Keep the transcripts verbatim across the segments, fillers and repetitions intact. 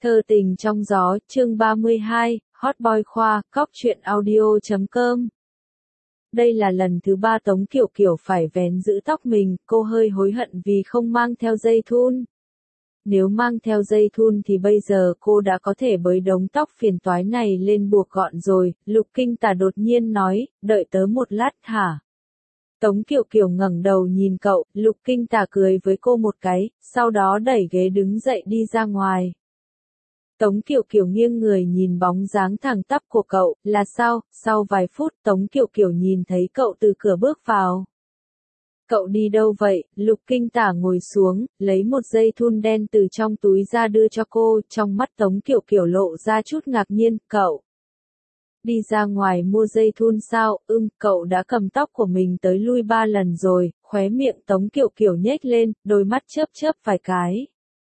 Thơ tình trong gió, chương ba mươi hai, Hot Boy Khoa, cóc truyện audio chấm com. Đây là lần thứ ba Tống Kiều Kiều phải vén giữ tóc mình, cô hơi hối hận vì không mang theo dây thun. Nếu mang theo dây thun thì bây giờ cô đã có thể bới đống tóc phiền toái này lên buộc gọn rồi. Lục Kinh Tà đột nhiên nói, đợi tớ một lát hả? Tống Kiều Kiều ngẩng đầu nhìn cậu, Lục Kinh Tà cười với cô một cái, sau đó đẩy ghế đứng dậy đi ra ngoài. Tống Kiều Kiều nghiêng người nhìn bóng dáng thẳng tắp của cậu, là sao? Sau vài phút Tống Kiều Kiều nhìn thấy cậu từ cửa bước vào. Cậu đi đâu vậy? Lục Kinh Tả ngồi xuống, lấy một dây thun đen từ trong túi ra đưa cho cô, trong mắt Tống Kiều Kiều lộ ra chút ngạc nhiên, cậu. Đi ra ngoài mua dây thun sao? Ưm, cậu đã cầm tóc của mình tới lui ba lần rồi, khóe miệng Tống Kiều Kiều nhếch lên, đôi mắt chớp chớp vài cái.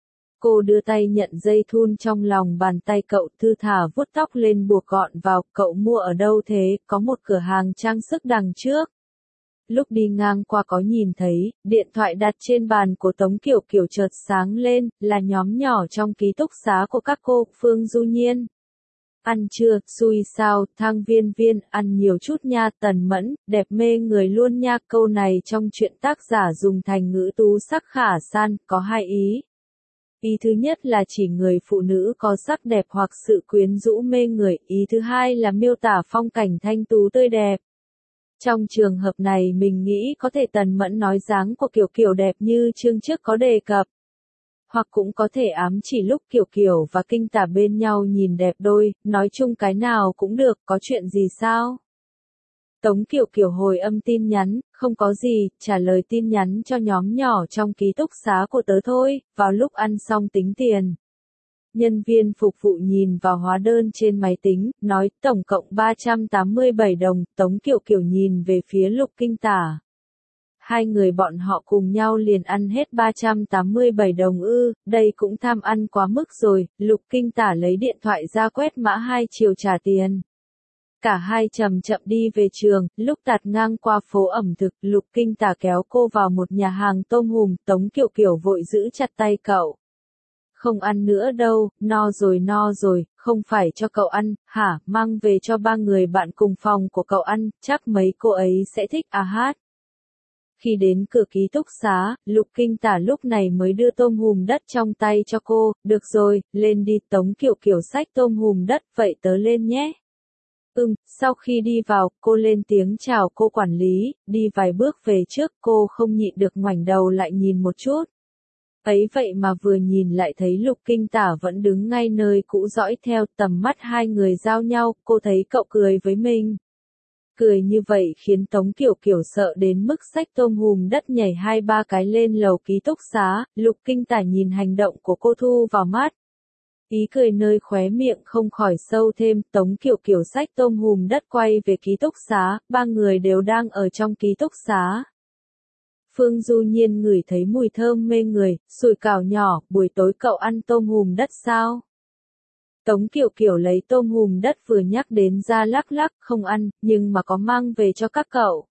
Cô đưa tay nhận dây thun trong lòng bàn tay cậu, thư thả vuốt tóc lên buộc gọn vào, cậu mua ở đâu thế? Có một cửa hàng trang sức đằng trước. Lúc đi ngang qua có nhìn thấy, điện thoại đặt trên bàn của Tống Kiều Kiều chợt sáng lên, là nhóm nhỏ trong ký túc xá của các cô, Phương Du Nhiên. Ăn chưa, xui sao, Thang Viên Viên, ăn nhiều chút nha, Tần Mẫn, đẹp mê người luôn nha, câu này trong truyện tác giả dùng thành ngữ tú sắc khả san, có hai ý. Ý thứ nhất là chỉ người phụ nữ có sắc đẹp hoặc sự quyến rũ mê người, ý thứ hai là miêu tả phong cảnh thanh tú tươi đẹp. Trong trường hợp này mình nghĩ có thể Tần Mẫn nói dáng của Kiều Kiều đẹp như chương trước có đề cập. Hoặc cũng có thể ám chỉ lúc Kiều Kiều và Kinh Tả bên nhau nhìn đẹp đôi, nói chung cái nào cũng được, có chuyện gì sao? Tống Kiều Kiều hồi âm tin nhắn, không có gì, trả lời tin nhắn cho nhóm nhỏ trong ký túc xá của tớ thôi, vào lúc ăn xong tính tiền. Nhân viên phục vụ nhìn vào hóa đơn trên máy tính, nói tổng cộng ba trăm tám mươi bảy đồng, Tống Kiều Kiều nhìn về phía Lục Kinh Tả. Hai người bọn họ cùng nhau liền ăn hết ba trăm tám mươi bảy đồng ư, đây cũng tham ăn quá mức rồi, Lục Kinh Tả lấy điện thoại ra quét mã hai chiều trả tiền. Cả hai chậm chậm đi về trường, lúc tạt ngang qua phố ẩm thực, Lục Kinh Tả kéo cô vào một nhà hàng tôm hùm, Tống Kiều Kiều vội giữ chặt tay cậu. Không ăn nữa đâu, no rồi no rồi, không phải cho cậu ăn, hả, mang về cho ba người bạn cùng phòng của cậu ăn, chắc mấy cô ấy sẽ thích à hát. Khi đến cửa ký túc xá, Lục Kinh Tả lúc này mới đưa tôm hùm đất trong tay cho cô, được rồi, lên đi, Tống Kiều Kiều xách tôm hùm đất, vậy tớ lên nhé. Ừm, sau khi đi vào, cô lên tiếng chào cô quản lý, đi vài bước về trước, cô không nhịn được ngoảnh đầu lại nhìn một chút. Ấy vậy mà vừa nhìn lại thấy Lục Kinh Tả vẫn đứng ngay nơi cũ dõi theo, tầm mắt hai người giao nhau, cô thấy cậu cười với mình. Cười như vậy khiến Tống Kiều Kiều sợ đến mức xách tôm hùm đất nhảy hai ba cái lên lầu ký túc xá, Lục Kinh Tả nhìn hành động của cô thu vào mắt. Ý cười nơi khóe miệng không khỏi sâu thêm, Tống Kiều Kiều xách tôm hùm đất quay về ký túc xá, ba người đều đang ở trong ký túc xá. Phương Du Nhiên ngửi thấy mùi thơm mê người, sủi cảo nhỏ, buổi tối cậu ăn tôm hùm đất sao? Tống Kiều Kiều lấy tôm hùm đất vừa nhắc đến ra lắc lắc, không ăn, nhưng mà có mang về cho các cậu.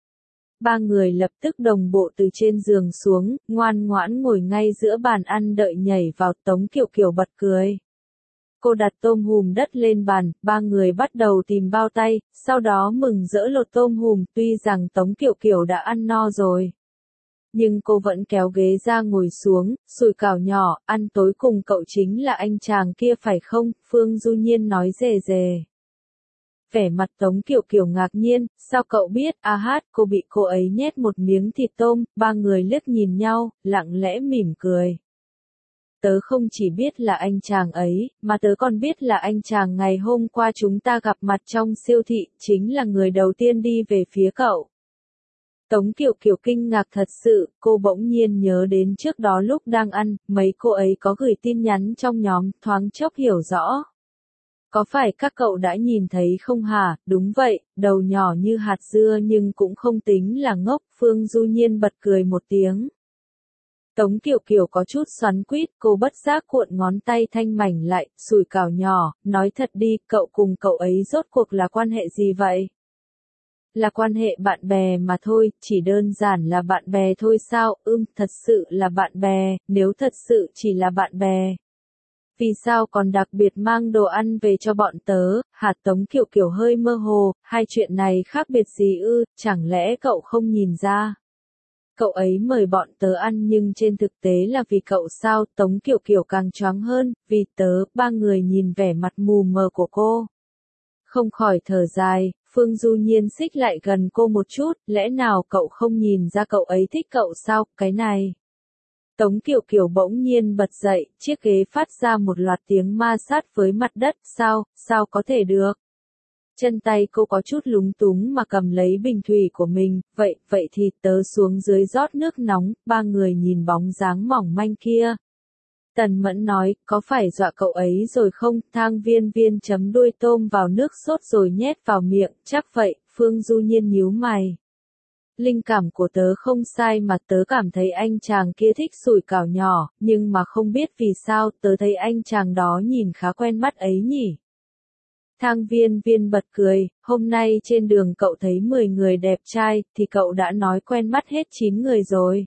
Ba người lập tức đồng bộ từ trên giường xuống, ngoan ngoãn ngồi ngay giữa bàn ăn đợi nhảy vào, Tống Kiều Kiều bật cười. Cô đặt tôm hùm đất lên bàn, ba người bắt đầu tìm bao tay, sau đó mừng rỡ lột tôm hùm, tuy rằng Tống Kiều Kiều đã ăn no rồi. Nhưng cô vẫn kéo ghế ra ngồi xuống, sủi cảo nhỏ, ăn tối cùng cậu chính là anh chàng kia phải không? Phương Du Nhiên nói rề rề. Vẻ mặt Tống Kiều Kiều ngạc nhiên, sao cậu biết? À hát, cô bị cô ấy nhét một miếng thịt tôm, ba người liếc nhìn nhau, lặng lẽ mỉm cười. Tớ không chỉ biết là anh chàng ấy, mà tớ còn biết là anh chàng ngày hôm qua chúng ta gặp mặt trong siêu thị, chính là người đầu tiên đi về phía cậu. Tống Kiều Kiều kinh ngạc thật sự, cô bỗng nhiên nhớ đến trước đó lúc đang ăn, mấy cô ấy có gửi tin nhắn trong nhóm, thoáng chốc hiểu rõ. Có phải các cậu đã nhìn thấy không hả? Đúng vậy, đầu nhỏ như hạt dưa nhưng cũng không tính là ngốc, Phương Du Nhiên bật cười một tiếng. Tống Kiều Kiều có chút xoắn quýt, cô bất giác cuộn ngón tay thanh mảnh lại, sủi cảo nhỏ, nói thật đi, cậu cùng cậu ấy rốt cuộc là quan hệ gì vậy? Là quan hệ bạn bè mà thôi, chỉ đơn giản là bạn bè thôi sao? Ưm, thật sự là bạn bè, nếu thật sự chỉ là bạn bè. Vì sao còn đặc biệt mang đồ ăn về cho bọn tớ, hạt Tống Kiều Kiều hơi mơ hồ, hai chuyện này khác biệt gì ư, chẳng lẽ cậu không nhìn ra? Cậu ấy mời bọn tớ ăn nhưng trên thực tế là vì cậu sao, Tống Kiều Kiều càng choáng hơn, vì tớ, ba người nhìn vẻ mặt mù mờ của cô. Không khỏi thở dài, Phương Du Nhiên xích lại gần cô một chút, lẽ nào cậu không nhìn ra cậu ấy thích cậu sao, cái này. Tống Kiều Kiều bỗng nhiên bật dậy, chiếc ghế phát ra một loạt tiếng ma sát với mặt đất, sao, sao có thể được. Chân tay cô có chút lúng túng mà cầm lấy bình thủy của mình, vậy, vậy thì tớ xuống dưới rót nước nóng, ba người nhìn bóng dáng mỏng manh kia. Tần Mẫn nói, có phải dọa cậu ấy rồi không, Thang Viên Viên chấm đuôi tôm vào nước sốt rồi nhét vào miệng, chắc vậy, Phương Du Nhiên nhíu mày. Linh cảm của tớ không sai mà tớ cảm thấy anh chàng kia thích sủi cảo nhỏ, nhưng mà không biết vì sao tớ thấy anh chàng đó nhìn khá quen mắt ấy nhỉ. Thang Viên Viên bật cười, hôm nay trên đường cậu thấy mười người đẹp trai, thì cậu đã nói quen mắt hết chín người rồi.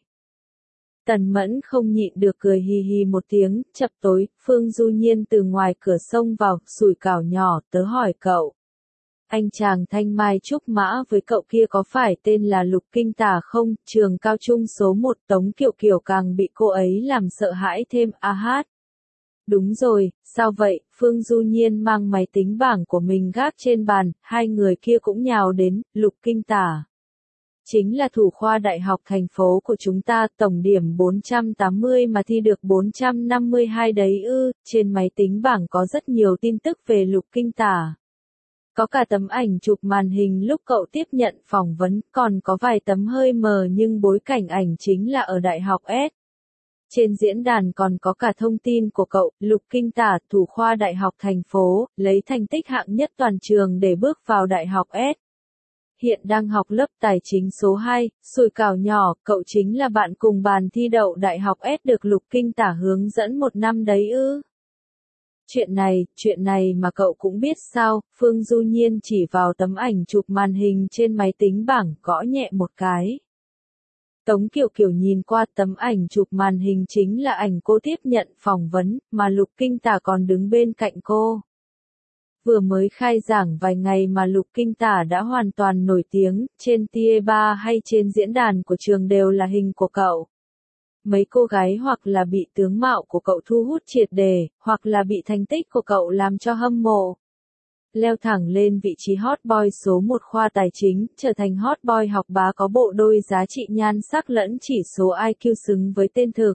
Tần Mẫn không nhịn được cười hì hì một tiếng, chập tối, Phương Du Nhiên từ ngoài cửa xông vào, sủi cảo nhỏ, tớ hỏi cậu. Anh chàng thanh mai trúc mã với cậu kia có phải tên là Lục Kinh Tả không, trường cao trung số một Tống Kiều Kiều càng bị cô ấy làm sợ hãi thêm, a hát. Đúng rồi, sao vậy, Phương Du Nhiên mang máy tính bảng của mình gác trên bàn, hai người kia cũng nhào đến, Lục Kinh Tả. Chính là thủ khoa đại học thành phố của chúng ta, tổng điểm bốn trăm tám mươi mà thi được bốn trăm năm mươi hai đấy ư, trên máy tính bảng có rất nhiều tin tức về Lục Kinh Tả. Có cả tấm ảnh chụp màn hình lúc cậu tiếp nhận phỏng vấn, còn có vài tấm hơi mờ nhưng bối cảnh ảnh chính là ở Đại học S. Trên diễn đàn còn có cả thông tin của cậu, Lục Kinh Tả, thủ khoa Đại học thành phố, lấy thành tích hạng nhất toàn trường để bước vào Đại học S. Hiện đang học lớp tài chính số hai, sủi cảo nhỏ, cậu chính là bạn cùng bàn thi đậu Đại học S được Lục Kinh Tả hướng dẫn một năm đấy ư. Chuyện này, chuyện này mà cậu cũng biết sao, Phương Du Nhiên chỉ vào tấm ảnh chụp màn hình trên máy tính bảng, gõ nhẹ một cái. Tống Kiều Kiều nhìn qua tấm ảnh chụp màn hình chính là ảnh cô tiếp nhận phỏng vấn, mà Lục Kinh Tả còn đứng bên cạnh cô. Vừa mới khai giảng vài ngày mà Lục Kinh Tả đã hoàn toàn nổi tiếng, trên Tier ba hay trên diễn đàn của trường đều là hình của cậu. Mấy cô gái hoặc là bị tướng mạo của cậu thu hút triệt đề, hoặc là bị thành tích của cậu làm cho hâm mộ. Leo thẳng lên vị trí hot boy số một khoa tài chính, trở thành hot boy học bá có bộ đôi giá trị nhan sắc lẫn chỉ số i kiu xứng với tên thực.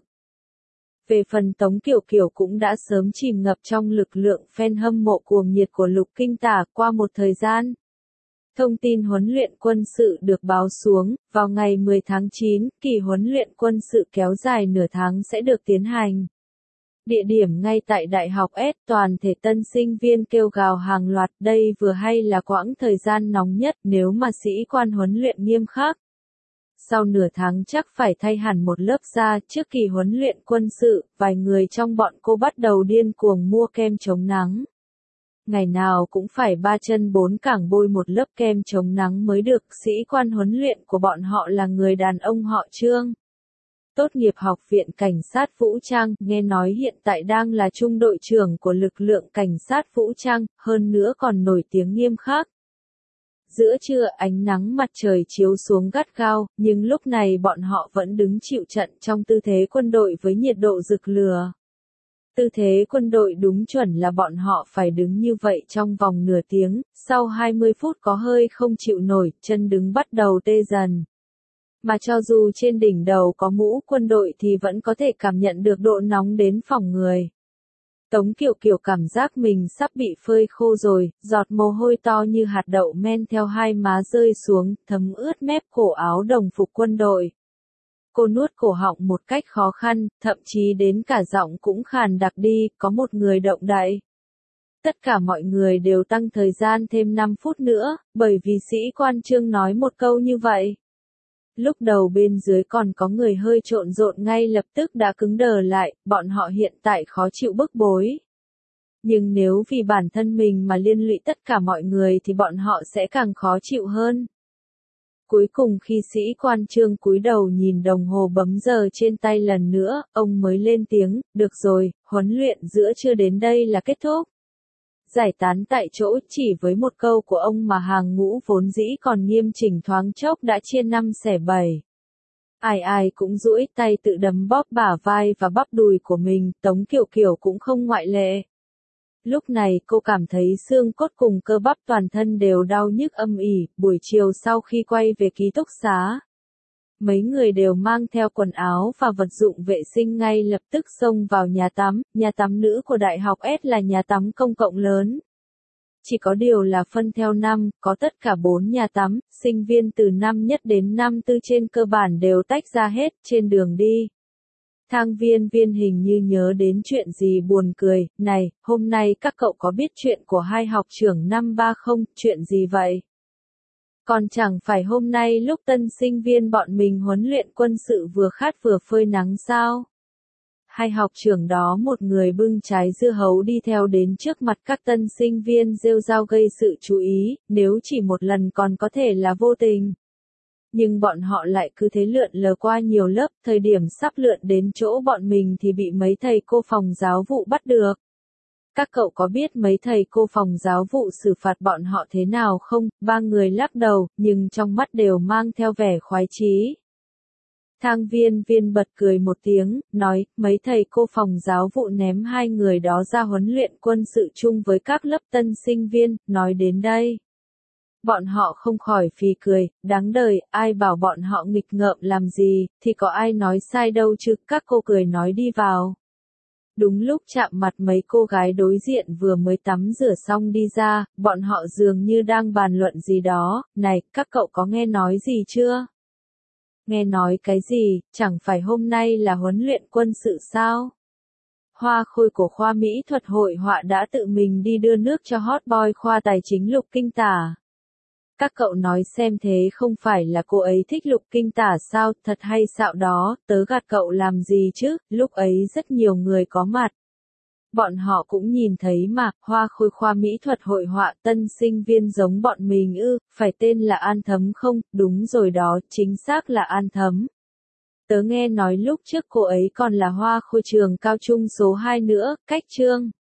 Về phần Tống Kiều Kiều cũng đã sớm chìm ngập trong lực lượng fan hâm mộ cuồng nhiệt của Lục Kinh Tả qua một thời gian. Thông tin huấn luyện quân sự được báo xuống, vào ngày mười tháng chín, kỳ huấn luyện quân sự kéo dài nửa tháng sẽ được tiến hành. Địa điểm ngay tại Đại học S, toàn thể tân sinh viên kêu gào hàng loạt, đây vừa hay là quãng thời gian nóng nhất nếu mà sĩ quan huấn luyện nghiêm khắc. Sau nửa tháng chắc phải thay hẳn một lớp da, trước kỳ huấn luyện quân sự, vài người trong bọn cô bắt đầu điên cuồng mua kem chống nắng. Ngày nào cũng phải ba chân bốn cẳng bôi một lớp kem chống nắng mới được, sĩ quan huấn luyện của bọn họ là người đàn ông họ Trương. Tốt nghiệp học viện cảnh sát vũ trang, nghe nói hiện tại đang là trung đội trưởng của lực lượng cảnh sát vũ trang, hơn nữa còn nổi tiếng nghiêm khắc. Giữa trưa ánh nắng mặt trời chiếu xuống gắt gao, nhưng lúc này bọn họ vẫn đứng chịu trận trong tư thế quân đội với nhiệt độ rực lửa. Tư thế quân đội đúng chuẩn là bọn họ phải đứng như vậy trong vòng nửa tiếng, sau hai mươi phút có hơi không chịu nổi, chân đứng bắt đầu tê dần. Mà cho dù trên đỉnh đầu có mũ quân đội thì vẫn có thể cảm nhận được độ nóng đến phỏng người. Tống Kiều Kiều cảm giác mình sắp bị phơi khô rồi, giọt mồ hôi to như hạt đậu men theo hai má rơi xuống, thấm ướt mép cổ áo đồng phục quân đội. Cô nuốt cổ họng một cách khó khăn, thậm chí đến cả giọng cũng khàn đặc đi, có một người động đậy. Tất cả mọi người đều tăng thời gian thêm năm phút nữa, bởi vì sĩ quan Trương nói một câu như vậy. Lúc đầu bên dưới còn có người hơi trộn rộn ngay lập tức đã cứng đờ lại, bọn họ hiện tại khó chịu bức bối. Nhưng nếu vì bản thân mình mà liên lụy tất cả mọi người thì bọn họ sẽ càng khó chịu hơn. Cuối cùng khi sĩ quan Trương cúi đầu nhìn đồng hồ bấm giờ trên tay lần nữa, ông mới lên tiếng, được rồi, huấn luyện giữa trưa đến đây là kết thúc. Giải tán tại chỗ, chỉ với một câu của ông mà hàng ngũ vốn dĩ còn nghiêm chỉnh thoáng chốc đã chia năm xẻ bảy. Ai ai cũng duỗi tay tự đấm bóp bả vai và bắp đùi của mình, Tống Kiều Kiều cũng không ngoại lệ. Lúc này cô cảm thấy xương cốt cùng cơ bắp toàn thân đều đau nhức âm ỉ. Buổi chiều sau khi quay về ký túc xá, mấy người đều mang theo quần áo và vật dụng vệ sinh ngay lập tức xông vào nhà tắm. Nhà tắm nữ của Đại học S là nhà tắm công cộng lớn. Chỉ có điều là phân theo năm, có tất cả bốn nhà tắm, sinh viên từ năm nhất đến năm tư trên cơ bản đều tách ra hết. Trên đường đi, Thang Viên Viên hình như nhớ đến chuyện gì buồn cười, này, hôm nay các cậu có biết chuyện của hai học trưởng năm ba không, chuyện gì vậy? Còn chẳng phải hôm nay lúc tân sinh viên bọn mình huấn luyện quân sự vừa khát vừa phơi nắng sao? Hai học trưởng đó một người bưng trái dưa hấu đi theo đến trước mặt các tân sinh viên rêu rao gây sự chú ý, nếu chỉ một lần còn có thể là vô tình. Nhưng bọn họ lại cứ thế lượn lờ qua nhiều lớp, thời điểm sắp lượn đến chỗ bọn mình thì bị mấy thầy cô phòng giáo vụ bắt được. Các cậu có biết mấy thầy cô phòng giáo vụ xử phạt bọn họ thế nào không? Ba người lắc đầu, nhưng trong mắt đều mang theo vẻ khoái chí. Thang Viên Viên bật cười một tiếng, nói, mấy thầy cô phòng giáo vụ ném hai người đó ra huấn luyện quân sự chung với các lớp tân sinh viên. Nói đến đây, bọn họ không khỏi phì cười, đáng đời, ai bảo bọn họ nghịch ngợm làm gì, thì có ai nói sai đâu chứ. Các cô cười nói đi vào. Đúng lúc chạm mặt mấy cô gái đối diện vừa mới tắm rửa xong đi ra, bọn họ dường như đang bàn luận gì đó. Này, các cậu có nghe nói gì chưa? Nghe nói cái gì, chẳng phải hôm nay là huấn luyện quân sự sao? Hoa Khôi của khoa mỹ thuật hội họa đã tự mình đi đưa nước cho hot boy khoa tài chính Lục Kinh Tả. Các cậu nói xem, thế không phải là cô ấy thích Lục Kinh Tả sao? Thật hay xạo đó, tớ gạt cậu làm gì chứ, lúc ấy rất nhiều người có mặt. Bọn họ cũng nhìn thấy mà. Hoa Khôi khoa mỹ thuật hội họa, tân sinh viên giống bọn mình ư? Phải tên là An Thấm không? Đúng rồi đó, chính xác là An Thấm. Tớ nghe nói lúc trước cô ấy còn là Hoa Khôi trường cao trung số hai nữa, cách Trương